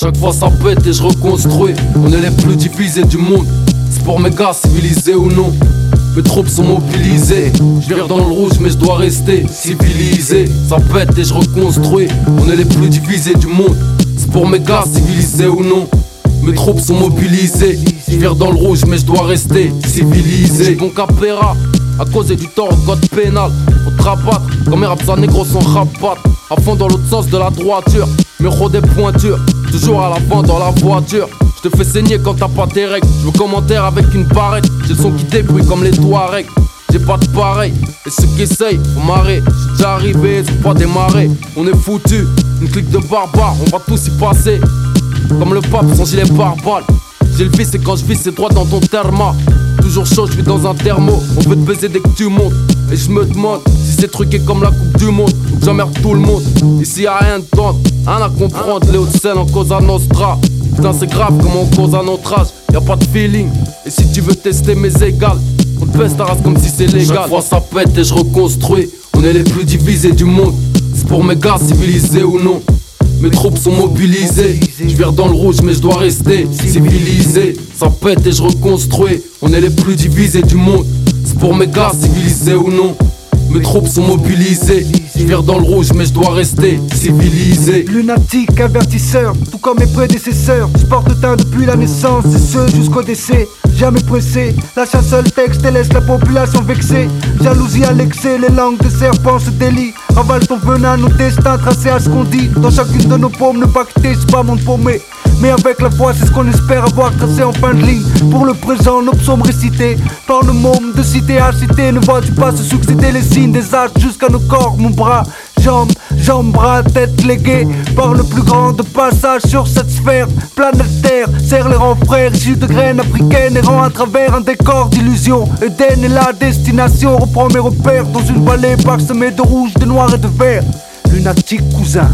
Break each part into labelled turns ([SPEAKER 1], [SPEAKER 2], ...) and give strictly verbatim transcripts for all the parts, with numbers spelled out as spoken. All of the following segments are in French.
[SPEAKER 1] Chaque fois ça pète et je reconstruis. On est les plus divisés du monde. C'est pour mes gars civilisés ou non. Mes troupes sont mobilisées. Je vire dans le rouge mais je dois rester civilisé. Ça pète et je reconstruis. On est les plus divisés du monde. C'est pour mes gars civilisés ou non. Mes troupes sont mobilisées. Je vire dans le rouge mais je dois rester civilisé. J'ai bon capéra à cause du tort au code pénal. Faut te rabattre comme mes raps à négros sont rabattre. À fond dans l'autre sens de la droiture. Muro des pointures, toujours à l'avant dans la voiture. Je te fais saigner quand t'as pas tes règles. Je veux commentaire avec une barrette. J'ai le son qui débrouille comme les Touaregs. J'ai pas de pareil, et ceux qui essayent, faut marrer. J'suis déjà arrivé, ils ont pas démarré. On est foutu, une clique de barbares, on va tous y passer. Comme le pape, son gilet pare-balles. J'ai le vice et quand je vis c'est droit dans ton therma. Toujours chaud, je vis dans un thermo. On veut te baiser dès que tu montes. Et je me demande si c'est truqué comme la coupe du monde ou que j'emmerde tout le monde. Ici y'a rien de tendre, rien à comprendre. Les Hauts-de-Seine en Cosa Nostra. Putain c'est grave comment on cause à notre âge. Y'a pas de feeling, et si tu veux tester mes égales, on te baisse ta race comme si c'est légal. Chaque fois ça pète et je reconstruis. On est les plus divisés du monde. C'est pour mes gars civilisés ou non. Mes troupes sont mobilisées. Je vire dans le rouge mais je dois rester civilisé. Ça pète et je reconstruis. On est les plus divisés du monde. C'est pour mes gars civilisés ou non. Mes troupes sont mobilisées. Je vire dans le rouge mais je dois rester civilisé.
[SPEAKER 2] Lunatique, avertisseur, tout comme mes prédécesseurs. Je porte le teint depuis la naissance et ce jusqu'au décès. Jamais pressé, lâche un seul texte et laisse la population vexée. Jalousie à l'excès, les langues de serpents se délient. Avale ton venin, nos destins tracés à ce qu'on dit. Dans chacune de nos paumes, ne pas quitter, c'est pas mon paumé. Mais avec la foi, c'est ce qu'on espère avoir tracé en fin de ligne. Pour le présent, nos psaumes récités par le môme de cité à cité. Ne vois-tu pas se succéder les signes des âges jusqu'à nos corps, mon bras, jambes, jambes, bras, tête léguée par le plus grand de passage sur cette sphère planétaire. Serre les rangs frères, issus de graines africaines, errant à travers un décor d'illusions. Eden est la destination, reprends mes repères dans une vallée parsemée de rouge, de noir et de vert. Lunatique cousin.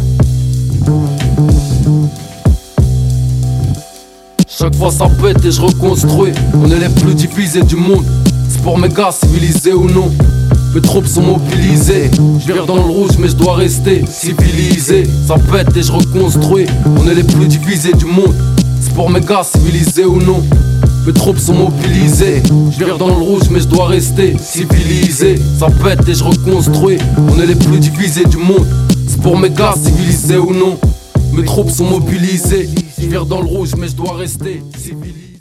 [SPEAKER 1] Chaque fois ça pète et je reconstruis. On est les plus divisés du monde. C'est pour mes gars civilisés ou non. Mes troupes sont mobilisées. Je vire dans le rouge mais je dois rester civilisé. Ça pète et je reconstruis. On est les plus divisés du monde. C'est pour mes gars civilisés ou non. Mes troupes sont mobilisées. Je vire dans le rouge mais je dois rester civilisé. Ça pète et je reconstruis. On est les plus divisés du monde. C'est pour mes gars civilisés ou non. Mes troupes sont mobilisées. Je vire dans le rouge mais je dois rester civilisé.